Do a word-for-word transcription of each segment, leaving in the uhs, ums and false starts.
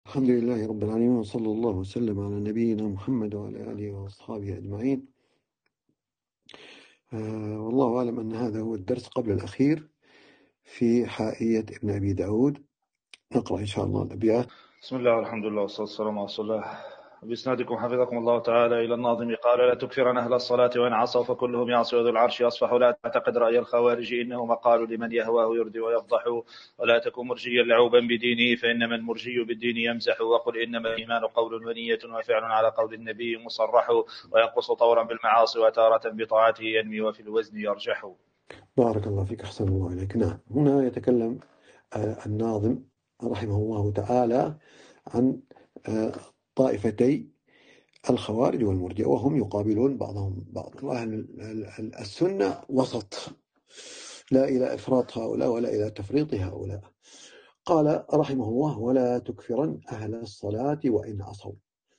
الحمد لله رب العالمين، وصلى الله وسلم على نبينا محمد وعلى آله وأصحابه أجمعين. آه والله أعلم أن هذا هو الدرس قبل الأخير في حائية ابن أبي داود. نقرأ إن شاء الله الأبيات. بسم الله والحمد لله والصلاة والسلام على رسول الله. بإسنادكم حفظكم الله تعالى إلى الناظم قال: لا تكفرن أهل الصلاة وإن عصوا فكلهم يعصي وذو العرش يصفح. لا تعتقد رأي الخوارج إنه مقال لمن يهواه يردي ويفضح. ولا تكن مرجيا لعوبا بدينه فإنما المرجي بالدين يمزح. وقل إنما الإيمان قول ونية وفعل على قول النبي مصرح. وينقص طورا بالمعاصي وتارة بطاعته ينمي وفي الوزن يرجح. بارك الله فيك، أحسن الله إليك. نعم، هنا يتكلم آه الناظم رحمه الله تعالى عن آه طائفتي الخوارج والمرجئة، وهم يقابلون بعضهم بعض. وأهل السنة وسط، لا إلى إفراط هؤلاء ولا إلى تفريط هؤلاء. قال رحمه الله: ولا تكفرن أهل الصلاة وإن عصوا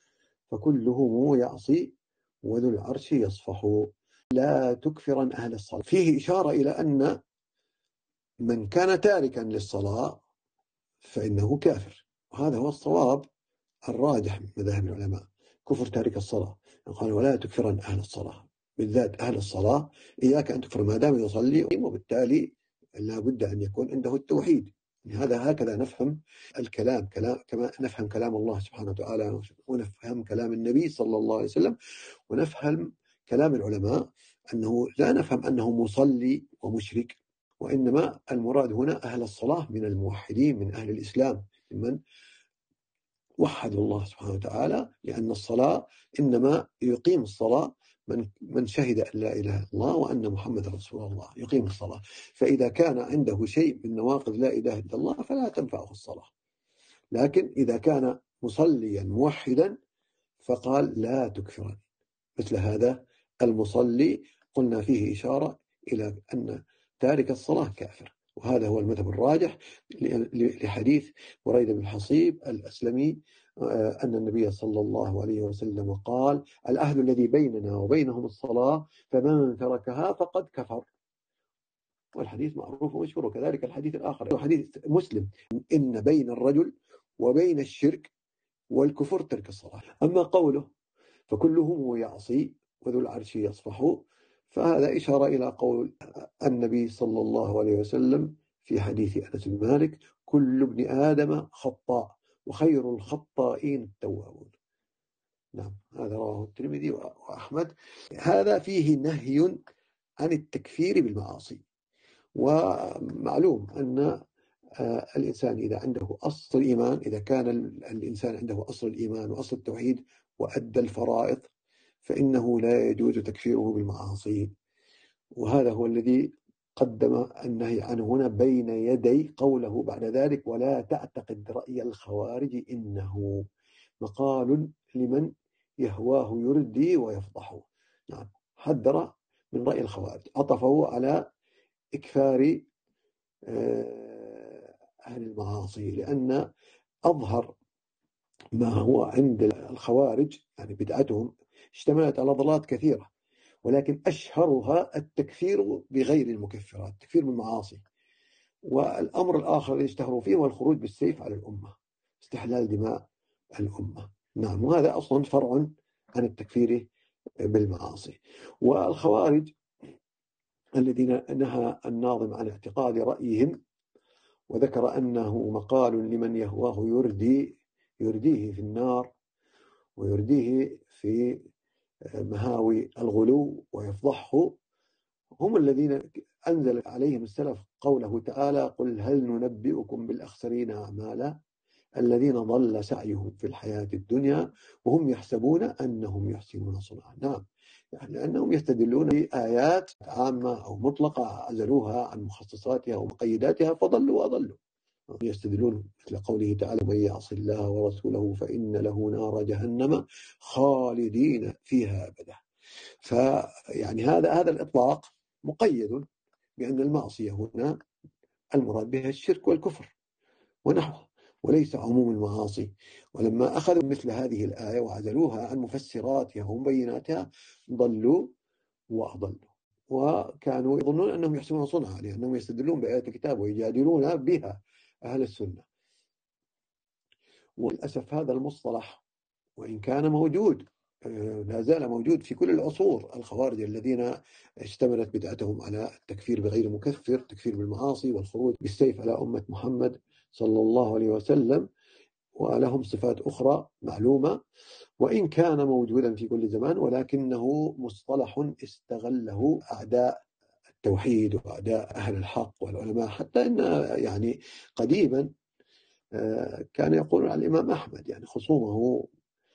فكلهم يعصي وذو العرش يصفح. لا تكفرن أهل الصلاة، فيه إشارة إلى أن من كان تاركا للصلاة فإنه كافر، وهذا هو الصواب الراجح من مذاهب العلماء، كفر تارك الصلاة. قال: ولا تكفرن أهل الصلاة، بالذات أهل الصلاة إياك أن تكفر ما دام يصلي، وبالتالي لا بد أن يكون عنده التوحيد. هذا هكذا نفهم الكلام، كلام كما نفهم كلام الله سبحانه وتعالى، ونفهم كلام النبي صلى الله عليه وسلم، ونفهم كلام العلماء، أنه لا نفهم أنه مصلي ومشرك، وإنما المراد هنا أهل الصلاة من الموحدين، من أهل الإسلام، من وحدوا الله سبحانه وتعالى، لأن الصلاة إنما يقيم الصلاة من من شهد أن لا إله إلا الله وأن محمد رسول الله، يقيم الصلاة. فإذا كان عنده شيء من نواقض لا إله إلا الله فلا تنفعه الصلاة. لكن إذا كان مصليا موحدا فقال: لا تكفرن. مثل هذا المصلي قلنا فيه إشارة إلى أن تارك الصلاة كافر، وهذا هو المذهب الراجح لحديث بريدة بن الحصيب الأسلمي أن النبي صلى الله عليه وسلم قال: العهد الذي بيننا وبينهم الصلاة فمن تركها فقد كفر. والحديث معروف ومشهور. وكذلك الحديث الآخر حديث مسلم: إن بين الرجل وبين الشرك والكفر ترك الصلاة. أما قوله فكلهم يعصي وذو العرش يصفح، فهذا إشارة إلى قول النبي صلى الله عليه وسلم في حديث أنس بن مالك: كل ابن آدم خطاء وخير الخطائين التوابون. نعم، هذا رواه الترمذي وأحمد. هذا فيه نهي عن التكفير بالمعاصي. ومعلوم أن الإنسان إذا عنده أصل الإيمان، إذا كان الإنسان عنده أصل الإيمان وأصل التوحيد وأدى الفرائض، فإنه لا يجوز تكفيره بالمعاصي. وهذا هو الذي قدم النهي عنه هنا بين يدي قوله بعد ذلك: ولا تعتقد رأي الخوارج إنه مقال لمن يهواه يردي ويفضح. نعم، حذر من رأي الخوارج، عطفه على إكفار أهل المعاصي، لأن أظهر ما هو عند الخوارج، يعني بدعتهم اشتملت على ضلالات كثيرة، ولكن أشهرها التكفير بغير المكفرات، التكفير بالمعاصي. والأمر الآخر الذي اشتهروا فيه هو الخروج بالسيف على الأمة، استحلال دماء الأمة. نعم، وهذا أصلا فرع عن التكفير بالمعاصي. والخوارج الذين نهى الناظم عن اعتقاد رأيهم وذكر أنه مقال لمن يهواه يردي يرديه في النار ويرديه في مهاوي الغلو ويفضحه، هم الذين أنزل عليهم السلف قوله تعالى: قل هل ننبئكم بالأخسرين أعمالا الذين ضل سعيهم في الحياة الدنيا وهم يحسبون أنهم يحسنون صنعا. نعم، يعني لأنهم يستدلون بآيات عامة أو مطلقة عزلوها عن مخصصاتها ومقيداتها فضلوا وأضلوا. يستدلون مثل قوله تعالى: من يعص الله ورسوله فإن له نار جهنم خالدين فيها أبدا. فيعني هذا هذا الإطلاق مقيد بأن المعصية هنا المراد بها الشرك والكفر ونحوه، وليس عموم المعاصي. ولما أخذوا مثل هذه الآية وعزلوها عن مفسراتها ومبيناتها ضلوا وأضلوا، وكانوا يظنون أنهم يحسنون صنعا لأنهم يستدلون بآيات الكتاب ويجادلون بها أهل السنة. وللأسف هذا المصطلح وإن كان موجود لا زال موجود في كل العصور. الخوارج الذين اشتملت بدعتهم على التكفير بغير مكفر، التكفير بالمعاصي والخروج بالسيف على أمة محمد صلى الله عليه وسلم، ولهم صفات أخرى معلومة وإن كان موجودا في كل زمان، ولكنه مصطلح استغله أعداء التوحيد وأعداء أهل الحق والعلماء. حتى إن يعني قديما كان يقولون عن الإمام أحمد، يعني خصومه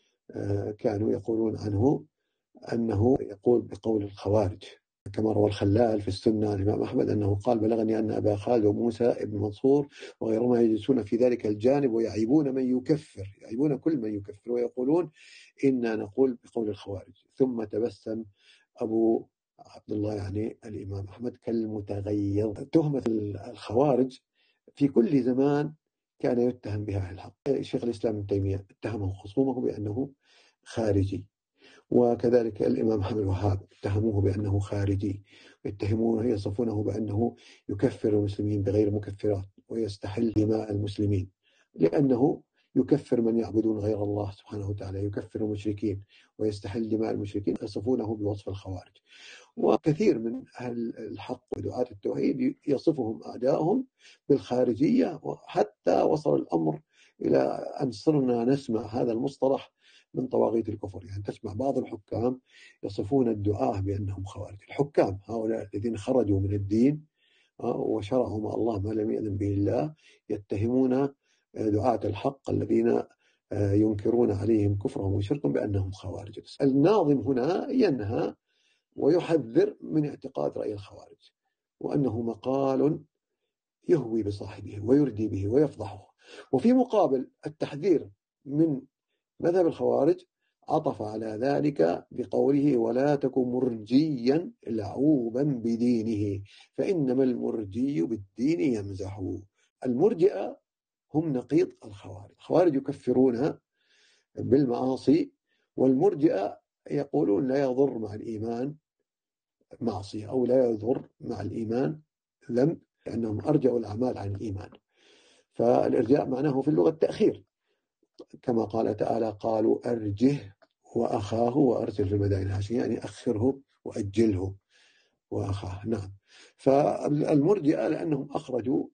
كانوا يقولون عنه أنه يقول بقول الخوارج، كما روى الخلال في السنة عن الإمام أحمد أنه قال: بلغني أن أبا خالد وموسى ابن منصور وغيرهما يجلسون في ذلك الجانب ويعيبون من يكفر، يعيبون كل من يكفر، ويقولون إنا نقول بقول الخوارج. ثم تبسم أبو عبد الله يعني الإمام أحمد كالمتغيظ. تهمة الخوارج في كل زمان كان يتهم بها أهل الحق. شيخ الإسلام ابن تيمية اتهمه خصومه بأنه خارجي، وكذلك الإمام محمد الوهاب اتهموه بأنه خارجي، يتهمونه يصفونه بأنه يكفر المسلمين بغير مكفرات ويستحل دماء المسلمين، لأنه يكفر من يعبدون غير الله سبحانه وتعالى، يكفر المشركين ويستحل دماء المشركين، يصفونه بوصف الخوارج. وكثير من أهل الحق ودعاة التوحيد يصفهم أعداءهم بالخارجية، وحتى وصل الأمر إلى أن صرنا نسمع هذا المصطلح من طواغيت الكفر. يعني تسمع بعض الحكام يصفون الدعاة بأنهم خوارج. الحكام هؤلاء الذين خرجوا من الدين وشرعوا مع الله ما لم يأذن به الله، يتهمون دعاة الحق الذين ينكرون عليهم كفرهم وشركهم بأنهم خوارج. الناظم هنا ينهى ويحذر من اعتقاد رأي الخوارج، وأنه مقال يهوي بصاحبه ويردي به ويفضحه. وفي مقابل التحذير من مذهب الخوارج عطف على ذلك بقوله: ولا تكن مرجيا لعوبا بدينه فإنما المرجي بالدين يمزح. المرجئة هم نقيض الخوارج. الخوارج يكفرون بالمعاصي، والمرجئة يقولون لا يضر مع الإيمان معصية أو لا يضر مع الإيمان ذنب، لأنهم أرجعوا الأعمال عن الإيمان. فالإرجاء معناه في اللغة التأخير، كما قال تعالى: قالوا أرجه وأخاه وأرسل في المدائن حاشية، يعني أخره وأجله وأخاه. نعم. فالمرجئة لأنهم أخرجوا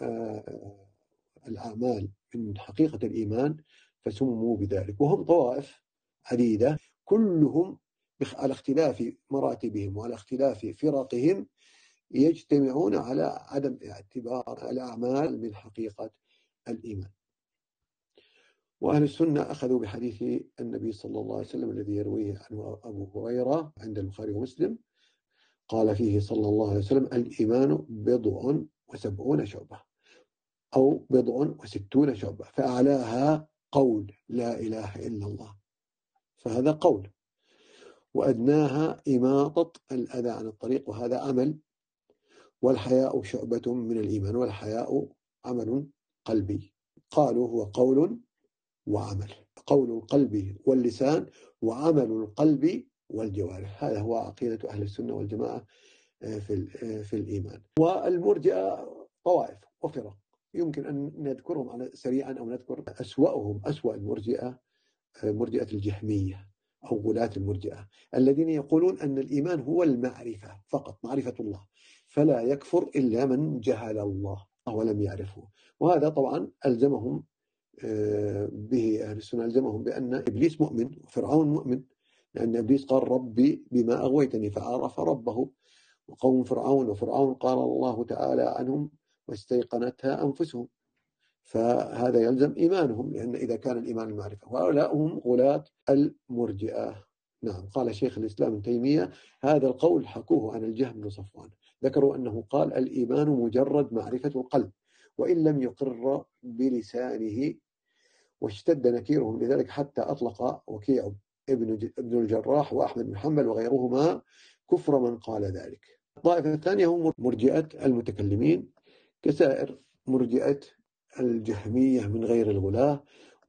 الأعمال من حقيقة الإيمان فسموا بذلك، وهم طوائف عديدة كلهم على اختلاف مراتبهم وعلى اختلاف فرقهم يجتمعون على عدم اعتبار الأعمال من حقيقة الإيمان. وأهل السنة أخذوا بحديث النبي صلى الله عليه وسلم الذي يرويه عنه أبو هريرة عند البخاري ومسلم، قال فيه صلى الله عليه وسلم: الإيمان بضع وسبعون شعبة أو بضع وستون شعبة، فأعلاها قول لا إله إلا الله، فهذا قول، وأدناها إماطة الأذى عن الطريق، وهذا عمل، والحياء شعبة من الإيمان، والحياء عمل قلبي. قالوا هو قول وعمل، قول القلب واللسان وعمل القلب والجوارح. هذا هو عقيدة أهل السنة والجماعة في في الإيمان. والمرجئة طوائف وفرق يمكن أن نذكرهم على سريعا أو نذكر أسوأهم. أسوأ المرجئة مرجئة الجهمية أو غلاة المرجئة، الذين يقولون أن الإيمان هو المعرفة فقط، معرفة الله، فلا يكفر إلا من جهل الله ولم يعرفه. وهذا طبعا ألزمهم به أهل السنة، ألزمهم بأن إبليس مؤمن وفرعون مؤمن، لأن إبليس قال: ربي بما أغويتني، فعرف ربه. وقوم فرعون وفرعون قال الله تعالى عنهم: واستيقنتها أنفسهم، فهذا يلزم إيمانهم، لأن إذا كان الإيمان المعرفة. وهؤلاء هم غلاة المرجئة. نعم. قال شيخ الإسلام ابن تيمية: هذا القول حكوه عن الجهم بن صفوان، ذكروا أنه قال: الإيمان مجرد معرفة القلب وإن لم يقر بلسانه، واشتد نكيرهم لذلك حتى أطلق وكيع ابن ابن الجراح وأحمد بن حنبل وغيرهما كفر من قال ذلك. الطائفة الثانية هم مرجئة المتكلمين كسائر مرجئة الجهمية من غير الغلاة،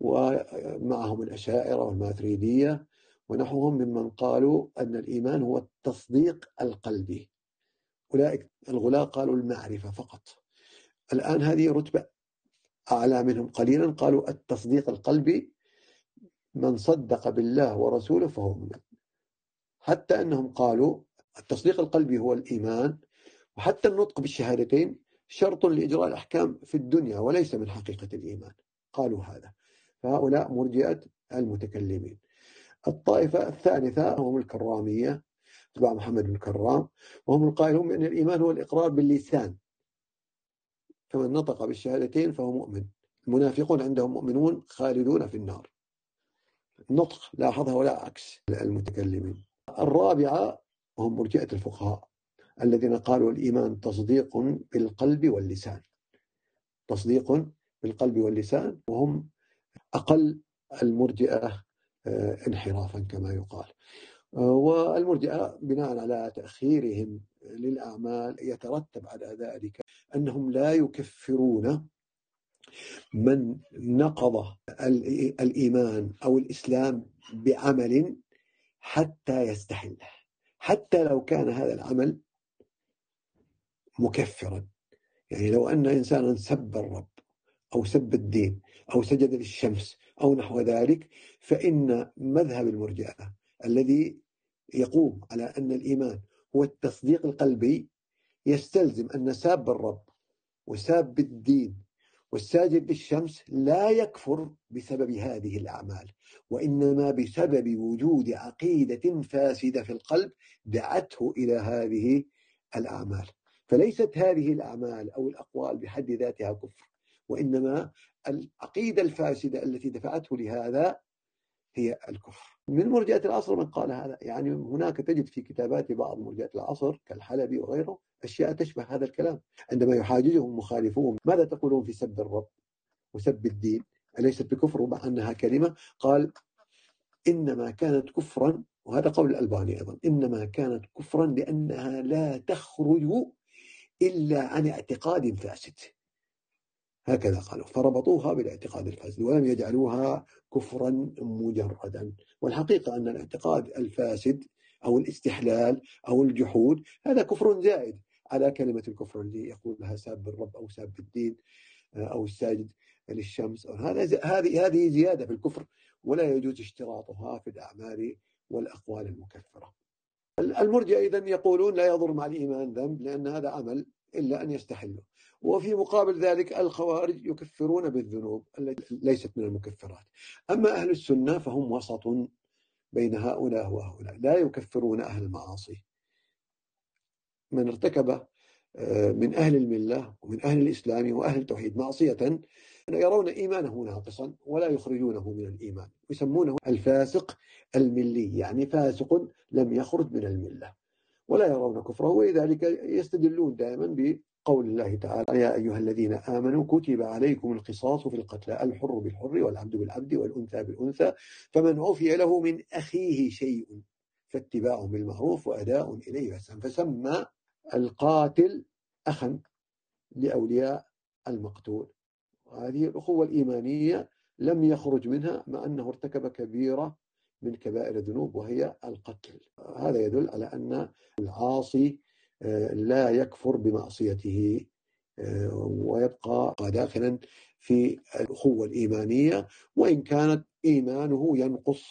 ومعهم الأشاعرة والماتريدية ونحوهم ممن قالوا أن الإيمان هو التصديق القلبي. أولئك الغلاة قالوا المعرفة فقط. الآن هذه رتبة أعلى منهم قليلا قالوا التصديق القلبي من صدق بالله ورسوله فهو مؤمن، حتى أنهم قالوا التصديق القلبي هو الإيمان، وحتى النطق بالشهادتين شرط لإجراء الأحكام في الدنيا وليس من حقيقة الإيمان، قالوا هذا. فهؤلاء مرجئة المتكلمين. الطائفة الثالثة هم الكرامية تبع محمد بن كرام، وهم القائلون بأن الإيمان هو الإقرار باللسان، فمن نطق بالشهادتين فهو مؤمن. المنافقون عندهم مؤمنون خالدون في النار، نطق لاحظها ولا عكس المتكلمين. الرابعة هم مرجئة الفقهاء الذين قالوا الإيمان تصديق بالقلب واللسان، تصديق بالقلب واللسان، وهم أقل المرجئة انحرافا كما يقال. والمرجئة بناء على تأخيرهم للأعمال يترتب على ذلك أنهم لا يكفرون من نقض الإيمان أو الإسلام بعمل حتى يستحله، حتى لو كان هذا العمل مكفرا. يعني لو أن إنسانا سب الرب أو سب الدين أو سجد للشمس أو نحو ذلك، فإن مذهب المرجئة الذي يقوم على أن الإيمان هو التصديق القلبي يستلزم أن ساب الرب وساب الدين والساجد للشمس لا يكفر بسبب هذه الأعمال، وإنما بسبب وجود عقيدة فاسدة في القلب دعته إلى هذه الأعمال. فليست هذه الأعمال أو الأقوال بحد ذاتها كفر، وإنما العقيدة الفاسدة التي دفعته لهذا هي الكفر. من مرجئة العصر من قال هذا، يعني هناك تجد في كتابات بعض مرجئة العصر كالحلبي وغيره أشياء تشبه هذا الكلام، عندما يحاججهم مخالفون ماذا تقولون في سب الرب وسب الدين أليست بكفر مع أنها كلمة؟ قال إنما كانت كفرا، وهذا قول الألباني أيضا، إنما كانت كفرا لأنها لا تخرج إلا عن اعتقاد فاسد، هكذا قالوا، فربطوها بالاعتقاد الفاسد ولم يجعلوها كفرا مجردا. والحقيقة أن الاعتقاد الفاسد أو الاستحلال أو الجحود هذا كفر زائد على كلمة الكفر اللي يقولها ساب الرب أو ساب الدين أو الساجد للشمس. هذا هذه هذه زيادة في الكفر، ولا يجوز اشتراطها في الأعمال والأقوال المكفرة. المرجئة إذن يقولون لا يضر مع الإيمان ذنب لأن هذا عمل إلا أن يستحله. وفي مقابل ذلك الخوارج يكفرون بالذنوب التي ليست من المكفرات. أما أهل السنة فهم وسط بين هؤلاء وهؤلاء، لا يكفرون أهل المعاصي. من ارتكب من أهل الملة ومن أهل الإسلام وأهل التوحيد معصية يرون إيمانه ناقصا ولا يخرجونه من الإيمان، يسمونه الفاسق الملي، يعني فاسق لم يخرج من الملة، ولا يرون كفره. ولذلك يستدلون دائما بقول الله تعالى يا أيها الذين آمنوا كتب عليكم القصاص في القتلى الحر بالحر والعبد بالعبد والأنثى بالأنثى فمن عفي له من أخيه شيء فاتباع بالمعروف وأداء إليه بإحسان. فسمى القاتل أخا لأولياء المقتول. وهذه الأخوة الإيمانية لم يخرج منها مع أنه ارتكب كبيرة من كبائر الذنوب وهي القتل. هذا يدل على أن العاصي لا يكفر بمعصيته ويبقى داخلا في الأخوة الإيمانية، وإن كانت إيمانه ينقص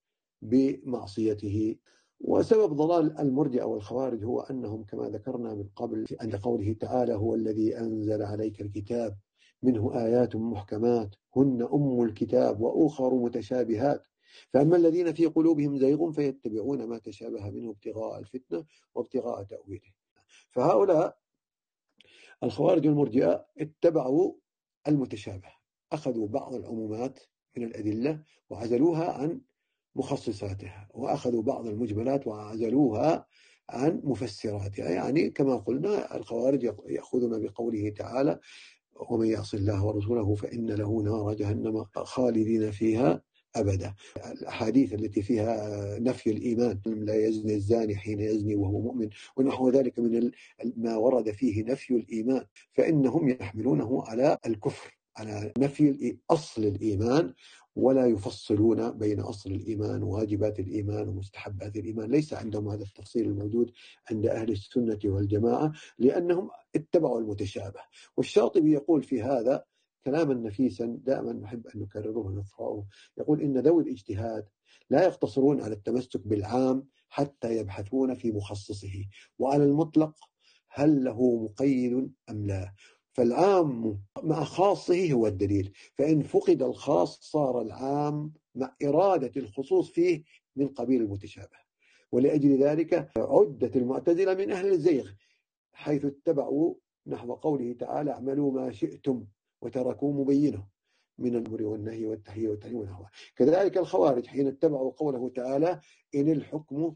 بمعصيته. وسبب ضلال المرجئة والخوارج هو أنهم كما ذكرنا من قبل عند قوله تعالى هو الذي أنزل عليك الكتاب منه آيات محكمات هن أم الكتاب وأخر متشابهات فأما الذين في قلوبهم زيغ فيتبعون ما تشابه منه ابتغاء الفتنة وابتغاء تأويله. فهؤلاء الخوارج والمرجئة اتبعوا المتشابه، أخذوا بعض العمومات من الأدلة وعزلوها عن مخصصاتها، وأخذوا بعض المجملات وعزلوها عن مفسراتها. يعني كما قلنا الخوارج يأخذون بقوله تعالى ومن يعص الله ورسوله فإن له نار جهنم خالدين فيها أبدا. الأحاديث التي فيها نفي الإيمان لا يزني الزاني حين يزني وهو مؤمن ونحو ذلك من ما ورد فيه نفي الإيمان، فإنهم يحملونه على الكفر، على نفي أصل الإيمان، ولا يفصلون بين أصل الإيمان وواجبات الإيمان ومستحبات الإيمان. ليس عندهم هذا التفصيل الموجود عند أهل السنة والجماعة لأنهم اتبعوا المتشابه. والشاطبي يقول في هذا كلاما نفيسا دائما نحب أن نكرره ونقرأه. يقول إن ذوي الاجتهاد لا يقتصرون على التمسك بالعام حتى يبحثون في مخصصه، وعلى المطلق هل له مقيد أم لا، فالعام مع خاصه هو الدليل، فإن فقد الخاص صار العام مع إرادة الخصوص فيه من قبيل المتشابه. ولأجل ذلك عدت المعتزلة من أهل الزيغ، حيث اتبعوا نحو قوله تعالى اعملوا ما شئتم وتركوا مبينه من الأمر والنهي والتحية والتحريم ونحوه. كذلك الخوارج حين اتبعوا قوله تعالى إن الحكم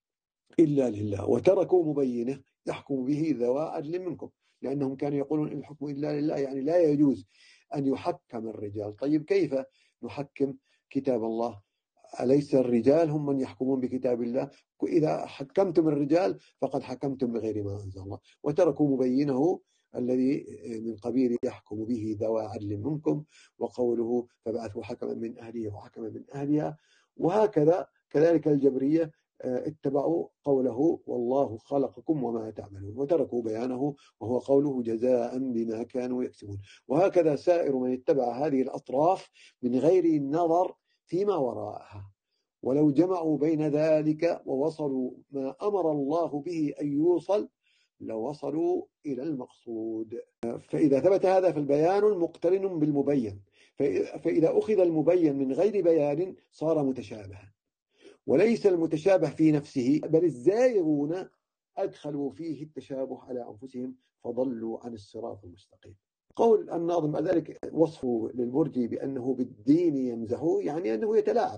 إلا لله وتركوا مبينه يحكم به ذوى عدل منكم، لأنهم كانوا يقولون إن الحكم إلا لله، يعني لا يجوز أن يحكم الرجال. طيب كيف نحكم كتاب الله؟ أليس الرجال هم من يحكمون بكتاب الله؟ إذا حكمتم الرجال فقد حكمتم بغير ما أنزل الله. وتركوا مبينه الذي من قبيل يحكم به ذوى عدل منكم، وقوله فبعثوا حكما من أهله وحكما من أهلها. وهكذا كذلك الجبرية اتبعوا قوله والله خلقكم وما تعملون، وتركوا بيانه وهو قوله جزاء بما كانوا يكسبون. وهكذا سائر من اتبع هذه الأطراف من غير النظر فيما وراءها، ولو جمعوا بين ذلك ووصلوا ما أمر الله به أن يوصل لوصلوا إلى المقصود. فإذا ثبت هذا فالبيان مقترن بالمبين، فإذا أخذ المبين من غير بيان صار متشابها، وليس المتشابه في نفسه، بل الزائغون أدخلوا فيه التشابه على أنفسهم فضلوا عن الصراط المستقيم. قول الناظم بعد ذلك وصفه للمرجي بأنه بالدين يمزحه، يعني أنه يتلاعب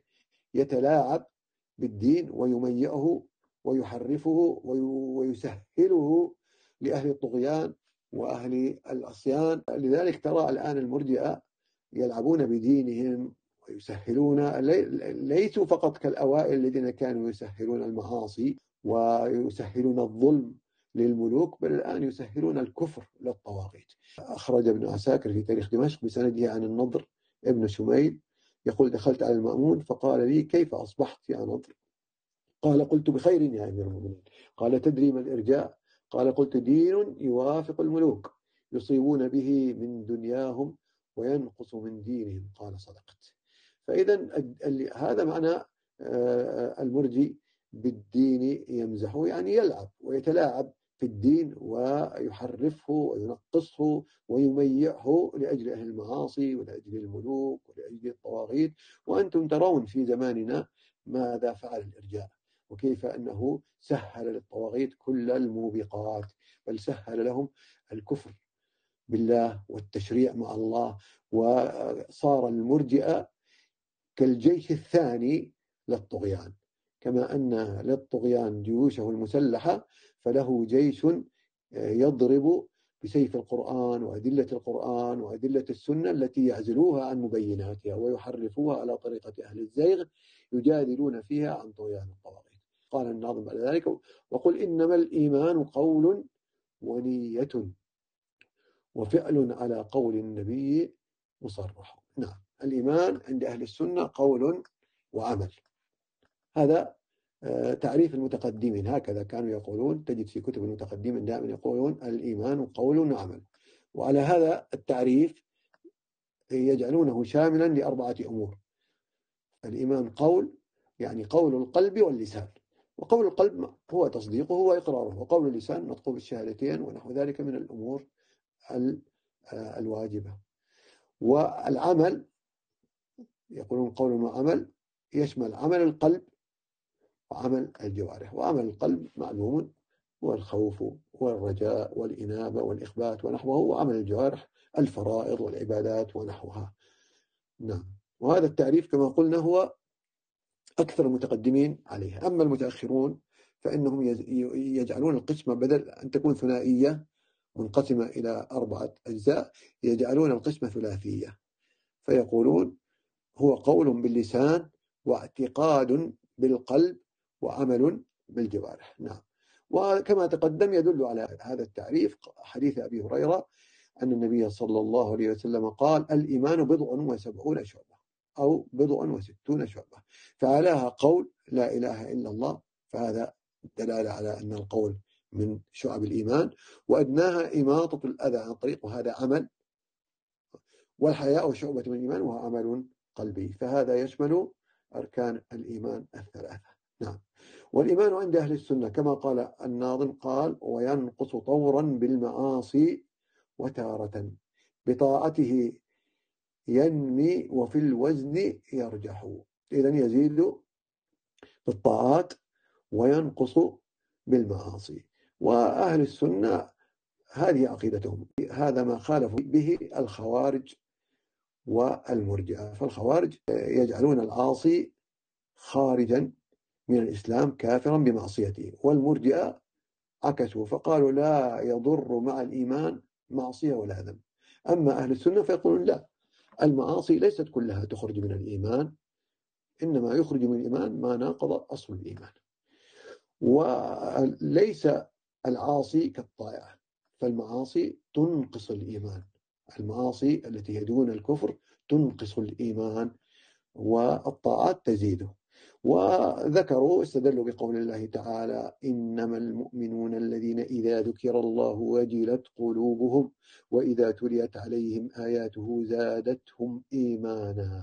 يتلاعب بالدين ويميئه ويحرفه ويسهله لأهل الطغيان وأهل العصيان. لذلك ترى الآن المرجئة يلعبون بدينهم ويسهلون، ليسوا فقط كالأوائل الذين كانوا يسهلون المعاصي ويسهلون الظلم للملوك، بل الآن يسهلون الكفر للطواغيت. أخرج ابن عساكر في تاريخ دمشق بسنده عن النضر ابن شميل يقول دخلت على المأمون فقال لي كيف أصبحت يا نضر؟ قال قلت بخير يا أمير المؤمنين. قال تدري ما الإرجاء؟ قال قلت دين يوافق الملوك يصيبون به من دنياهم وينقص من دينهم. قال صدقت. فإذا هذا معنى المرجي بالدين يمزحه، يعني يلعب ويتلاعب في الدين ويحرفه وينقصه ويميعه لأجل أهل المعاصي ولأجل الملوك ولأجل الطواغيت. وأنتم ترون في زماننا ماذا فعل الإرجاء، وكيف أنه سهل للطواغيت كل الموبقات، بل سهل لهم الكفر بالله والتشريع مع الله. وصار المرجئة كالجيش الثاني للطغيان، كما أن للطغيان جيوشه المسلحة فله جيش يضرب بسيف القرآن وأدلة القرآن وأدلة السنة التي يعزلوها عن مبيناتها ويحرفوها على طريقة أهل الزيغ يجادلون فيها عن طغيان الطواغيت. قال الناظم بعد ذلك وقل إنما الإيمان قول ونية وفعل على قول النبي مصرح. نعم، الإيمان عند أهل السنة قول وعمل، هذا تعريف المتقدمين، هكذا كانوا يقولون. تجد في كتب المتقدمين دائما يقولون الإيمان قول وعمل، وعلى هذا التعريف يجعلونه شاملا لأربعة أمور. الإيمان قول، يعني قول القلب واللسان، وقول القلب هو تصديقه وإقراره، وقول اللسان نطق بالشهادتين ونحو ذلك من الأمور الواجبة. والعمل يقولون قول وعمل يشمل عمل القلب وعمل الجوارح. وعمل القلب معلوم هو الخوف والرجاء والإنابة والإخبات ونحوه، وعمل الجوارح الفرائض والعبادات ونحوها. نعم، وهذا التعريف كما قلنا هو أكثر المتقدمين عليه. أما المتأخرون فإنهم يجعلون القسمة بدل أن تكون ثنائية منقسمة إلى أربعة أجزاء يجعلون القسمة ثلاثية، فيقولون هو قول باللسان واعتقاد بالقلب وعمل بالجوارح. نعم، وكما تقدم يدل على هذا التعريف حديث أبي هريرة أن النبي صلى الله عليه وسلم قال الإيمان بضع وسبعون شعبة أو بضع وستون شعبة، فعلاها قول لا إله إلا الله، فهذا دلالة على أن القول من شعب الإيمان، وأدناها إماطة الأذى عن طريق، وهذا عمل والحياء شعبة من الإيمان وهو عمل قلبي، فهذا يشمل أركان الإيمان الثلاثة. نعم. والإيمان عند أهل السنة كما قال الناظم قال: وينقص طورا بالمعاصي وتارة بطاعته ينمي وفي الوزن يرجح. إذن يزيد بالطاعات وينقص بالمعاصي. وأهل السنة هذه عقيدتهم، هذا ما خالف به الخوارج والمرجئة. فالخوارج يجعلون العاصي خارجا من الإسلام كافرا بمعصيته، والمرجئة عكسوا فقالوا لا يضر مع الإيمان معصية ولا ذنب. أما أهل السنة فيقولون لا، المعاصي ليست كلها تخرج من الإيمان، إنما يخرج من الإيمان ما ناقض أصل الإيمان، وليس العاصي كالطائع، فالمعاصي تنقص الإيمان، المعاصي التي هي دون الكفر تنقص الإيمان والطاعات تزيده. وذكروا استدلوا بقول الله تعالى: إنما المؤمنون الذين إذا ذكر الله وجلت قلوبهم وإذا تليت عليهم آياته زادتهم إيمانا.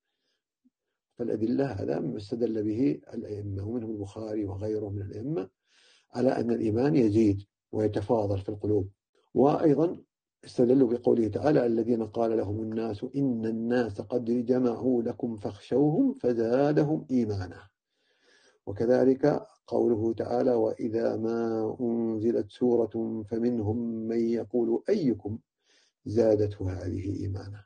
فالأدلة هذا ما استدل به الأئمة ومنهم البخاري وغيره من الأئمة على أن الإيمان يزيد ويتفاضل في القلوب. وأيضا استدلوا بقوله تعالى: الذين قال لهم الناس إن الناس قد جمعوا لكم فاخشوهم فزادهم إيمانا. وكذلك قوله تعالى: وإذا ما أنزلت سورة فمنهم من يقول أيكم زادته هذه إيمانا.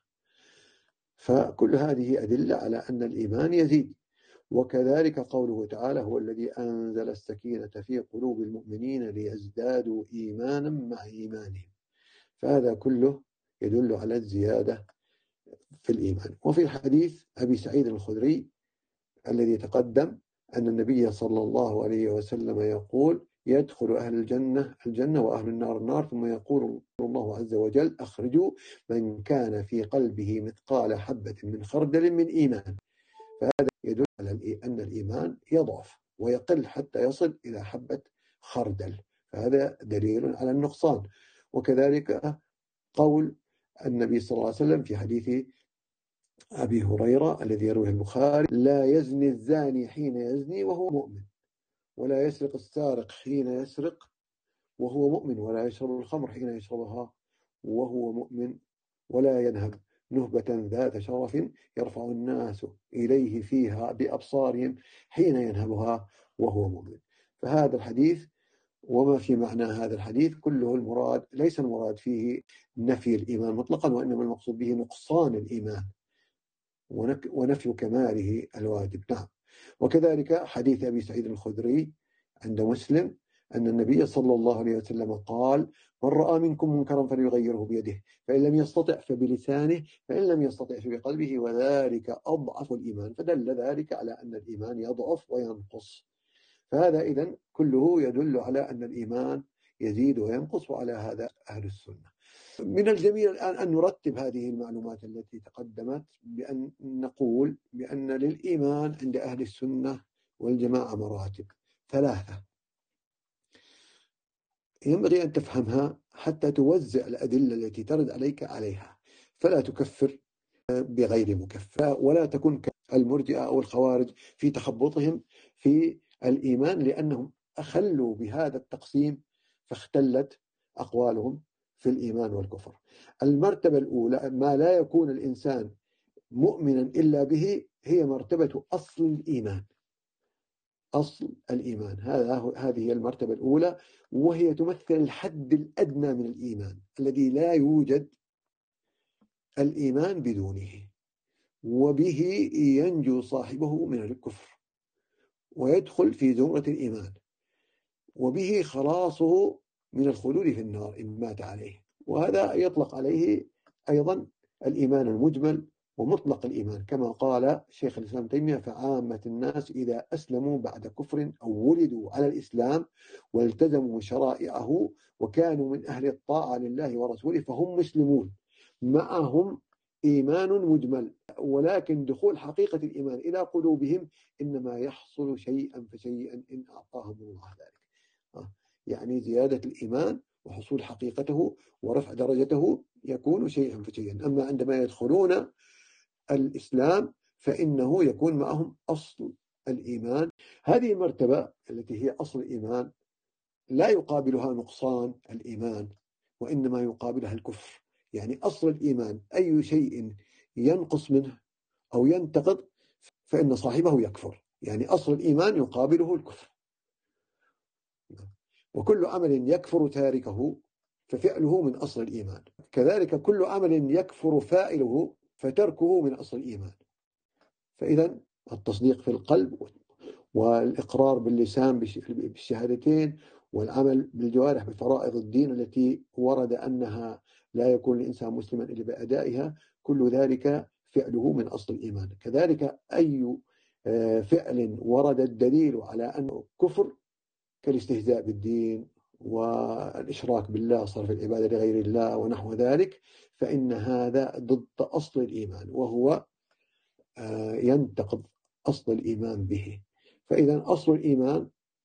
فكل هذه أدلة على أن الإيمان يزيد. وكذلك قوله تعالى: هو الذي أنزل السكينة في قلوب المؤمنين ليزدادوا إيمانا مع إيمانهم. فهذا كله يدل على الزيادة في الإيمان. وفي الحديث أبي سعيد الخدري الذي تقدم أن النبي صلى الله عليه وسلم يقول: يدخل أهل الجنة الجنة وأهل النار النار، ثم يقول الله عز وجل: أخرجوا من كان في قلبه مثقال حبة من خردل من إيمان. فهذا يدل على أن الإيمان يضعف ويقل حتى يصل إلى حبة خردل، فهذا دليل على النقصان. وكذلك قول النبي صلى الله عليه وسلم في حديث أبي هريرة الذي يرويه البخاري: لا يزني الزاني حين يزني وهو مؤمن، ولا يسرق السارق حين يسرق وهو مؤمن، ولا يشرب الخمر حين يشربها وهو مؤمن، ولا ينهب نهبة ذات شرف يرفع الناس إليه فيها بأبصارهم حين ينهبها وهو مؤمن. فهذا الحديث وما في معنى هذا الحديث كله المراد ليس المراد فيه نفي الإيمان مطلقا، وإنما المقصود به نقصان الإيمان ونفي كماله الواجب. نعم. وكذلك حديث أبي سعيد الخدري عند مسلم أن النبي صلى الله عليه وسلم قال: من رأى منكم منكرا فليغيره بيده، فإن لم يستطع فبلسانه، فإن لم يستطع فبقلبه، وذلك أضعف الإيمان. فدل ذلك على أن الإيمان يضعف وينقص. فهذا إذن كله يدل على أن الإيمان يزيد وينقص، وعلى هذا أهل السنة. من الجميل الآن أن نرتب هذه المعلومات التي تقدمت بأن نقول بأن للإيمان عند أهل السنة والجماعة مراتب ثلاثة ينبغي أن تفهمها حتى توزع الأدلة التي ترد عليك عليها، فلا تكفر بغير مكفر، ولا تكون كالمرجئة أو الخوارج في تخبطهم في الإيمان، لأنهم أخلوا بهذا التقسيم فاختلت أقوالهم في الإيمان والكفر. المرتبة الأولى ما لا يكون الإنسان مؤمنا إلا به هي مرتبة أصل الإيمان. أصل الإيمان هذا هذه المرتبة الأولى، وهي تمثل الحد الأدنى من الإيمان الذي لا يوجد الإيمان بدونه، وبه ينجو صاحبه من الكفر ويدخل في زمرة الإيمان، وبه خلاصه من الخلود في النار إن مات عليه. وهذا يطلق عليه أيضا الإيمان المجمل ومطلق الإيمان، كما قال شيخ الإسلام تيمية: فعامة الناس إذا أسلموا بعد كفر أو ولدوا على الإسلام والتزموا شرائعه وكانوا من أهل الطاعة لله ورسوله فهم مسلمون معهم إيمان مجمل، ولكن دخول حقيقة الإيمان إلى قلوبهم إنما يحصل شيئا فشيئا إن أعطاهم الله ذلك. يعني زيادة الإيمان وحصول حقيقته ورفع درجته يكون شيئا فشيئا. أما عندما يدخلون الإسلام فإنه يكون معهم أصل الإيمان. هذه المرتبة التي هي أصل الإيمان لا يقابلها نقصان الإيمان، وإنما يقابلها الكفر. يعني أصل الإيمان أي شيء ينقص منه أو ينتقض فإن صاحبه يكفر. يعني أصل الإيمان يقابله الكفر. وكل عمل يكفر تاركه ففعله من أصل الإيمان، كذلك كل عمل يكفر فاعله فتركه من أصل الإيمان. فإذا التصديق في القلب والإقرار باللسان بالشهادتين والعمل بالجوارح بفرائض الدين التي ورد أنها لا يكون الإنسان مسلما إلا بأدائها، كل ذلك فعله من أصل الإيمان. كذلك أي فعل ورد الدليل على أنه كفر كالاستهزاء بالدين والإشراك بالله صرف العبادة لغير الله ونحو ذلك، فإن هذا ضد أصل الإيمان وهو ينتقض أصل الإيمان به. فإذا أصل الإيمان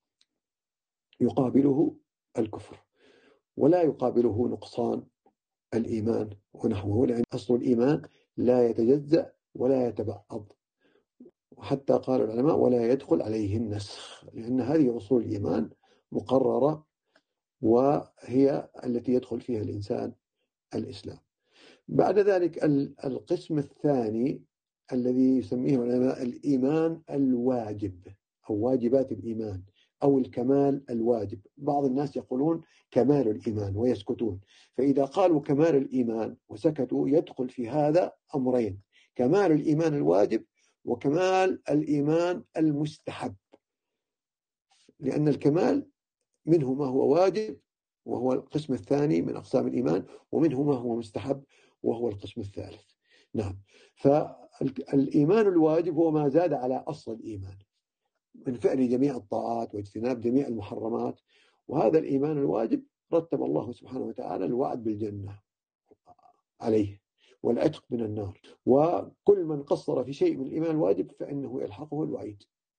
يقابله الكفر ولا يقابله نقصان الإيمان ونحوه، لأن أصل الإيمان لا يتجزأ ولا يتبعض. وحتى قال العلماء ولا يدخل عليه النسخ، لأن هذه أصول الإيمان مقررة وهي التي يدخل فيها الإنسان الإسلام. بعد ذلك القسم الثاني الذي يسميه العلماء الإيمان الواجب أو واجبات الإيمان أو الكمال الواجب. بعض الناس يقولون كمال الإيمان ويسكتون، فإذا قالوا كمال الإيمان وسكتوا يدخل في هذا أمرين: كمال الإيمان الواجب وكمال الإيمان المستحب. لأن الكمال منه ما هو واجب وهو القسم الثاني من أقسام الإيمان، ومنه ما هو مستحب وهو القسم الثالث. نعم. فالإيمان الواجب هو ما زاد على أصل الإيمان من فعل جميع الطاعات واجتناب جميع المحرمات، وهذا الإيمان الواجب رتب الله سبحانه وتعالى الوعد بالجنة عليه والعتق من النار، وكل من قصر في شيء من الإيمان الواجب فإنه يلحقه الوعيد.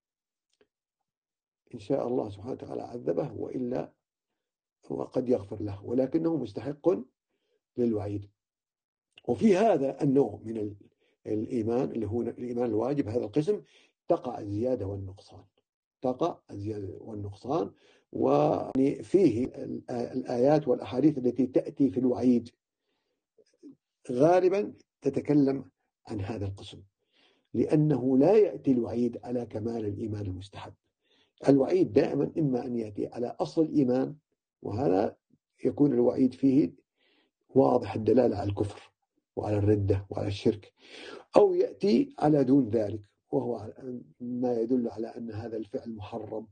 إن شاء الله سبحانه وتعالى عذبه وإلا وقد يغفر له، ولكنه مستحق للوعيد. وفي هذا النوع من الإيمان اللي هو الإيمان الواجب، هذا القسم تقع الزيادة والنقصان تقع الزيادة والنقصان وفيه الآيات والأحاديث التي تأتي في الوعيد غالبا تتكلم عن هذا القسم، لأنه لا يأتي الوعيد على كمال الإيمان المستحب. الوعيد دائما إما أن يأتي على أصل الإيمان، وهذا يكون الوعيد فيه واضح الدلالة على الكفر وعلى الردة وعلى الشرك، أو يأتي على دون ذلك وهو ما يدل على أن هذا الفعل محرم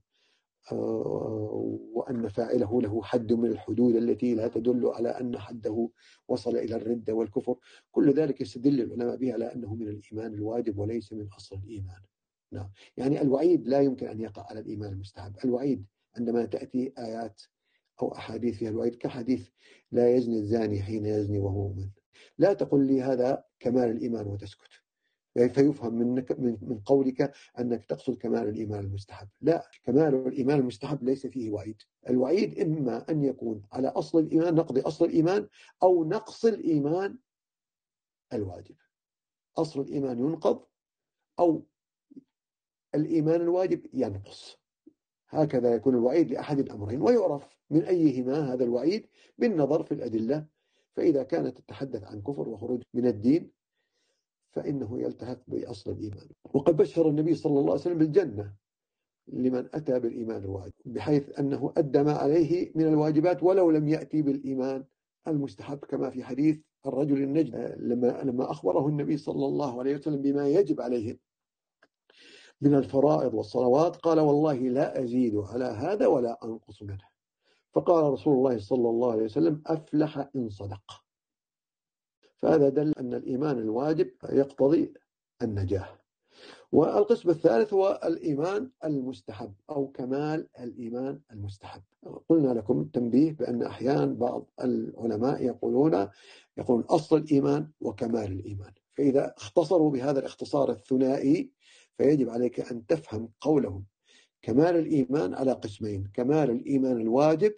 وأن فاعله له حد من الحدود التي لا تدل على أن حده وصل إلى الردة والكفر. كل ذلك يستدل العلماء به على أنه من الإيمان الواجب وليس من أصل الإيمان. نعم. يعني الوعيد لا يمكن أن يقع على الإيمان المستحب. الوعيد عندما تأتي آيات أو أحاديث فيها الوعيد كحديث لا يزني الزاني حين يزني وهو مؤمن، لا تقل لي هذا كمال الإيمان وتسكت فيفهم منك من قولك أنك تقصد كمال الإيمان المستحب. لا، كمال الإيمان المستحب ليس فيه وعيد. الوعيد إما أن يكون على أصل الإيمان، نقضي أصل الإيمان، أو نقص الإيمان الواجب. أصل الإيمان ينقض أو الإيمان الواجب ينقص، هكذا يكون الوعيد لأحد الأمرين، ويعرف من أيهما هذا الوعيد بالنظر في الأدلة. فإذا كانت تتحدث عن كفر وخروج من الدين فإنه يلتحق بأصل الإيمان. وقد بشر النبي صلى الله عليه وسلم بالجنة لمن أتى بالإيمان الواجب، بحيث أنه أدى ما عليه من الواجبات ولو لم يأتي بالإيمان المستحب، كما في حديث الرجل النجد لما لما أخبره النبي صلى الله عليه وسلم بما يجب عليه من الفرائض والصلوات قال والله لا أزيد على هذا ولا أنقص منه. فقال رسول الله صلى الله عليه وسلم أفلح إن صدق. فهذا دل أن الإيمان الواجب يقتضي النجاح. والقسم الثالث هو الإيمان المستحب أو كمال الإيمان المستحب. قلنا لكم تنبيه بأن أحيانا بعض العلماء يقولون يقولون أصل الإيمان وكمال الإيمان، فإذا اختصروا بهذا الاختصار الثنائي فيجب عليك أن تفهم قولهم كمال الإيمان على قسمين: كمال الإيمان الواجب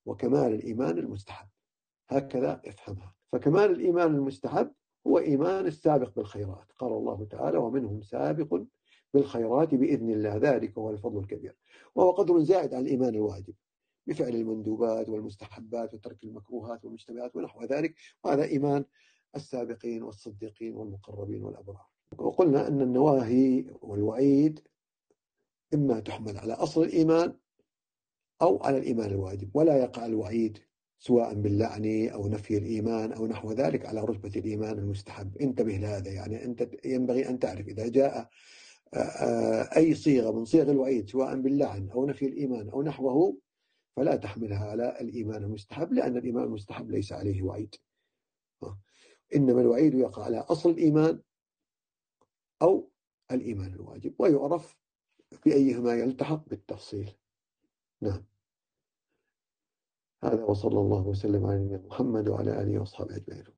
وكمال الإيمان المستحب، هكذا افهمها. فكمال الإيمان المستحب هو إيمان السابق بالخيرات، قال الله تعالى ومنهم سابق بالخيرات بإذن الله ذلك هو الفضل الكبير، وهو قدر زائد عن الإيمان الواجب بفعل المندوبات والمستحبات وترك المكروهات والمجتمعات ونحو ذلك، وهذا إيمان السابقين والصديقين والمقربين والأبرار. وقلنا أن النواهي والوعيد إما تحمل على أصل الإيمان أو على الإيمان الواجب، ولا يقع الوعيد سواء باللعن أو نفي الإيمان أو نحو ذلك على رتبة الإيمان المستحب. انتبه لهذا، يعني أنت ينبغي أن تعرف إذا جاء أي صيغة من صيغ الوعيد سواء باللعن أو نفي الإيمان أو نحوه فلا تحملها على الإيمان المستحب، لأن الإيمان المستحب ليس عليه وعيد، إنما الوعيد يقع على أصل الإيمان أو الإيمان الواجب، ويعرف بأيهما يلتحق بالتفصيل. نعم، هذا وصلى الله وسلم على نبينا محمد وعلى آله وأصحابه أجمعين.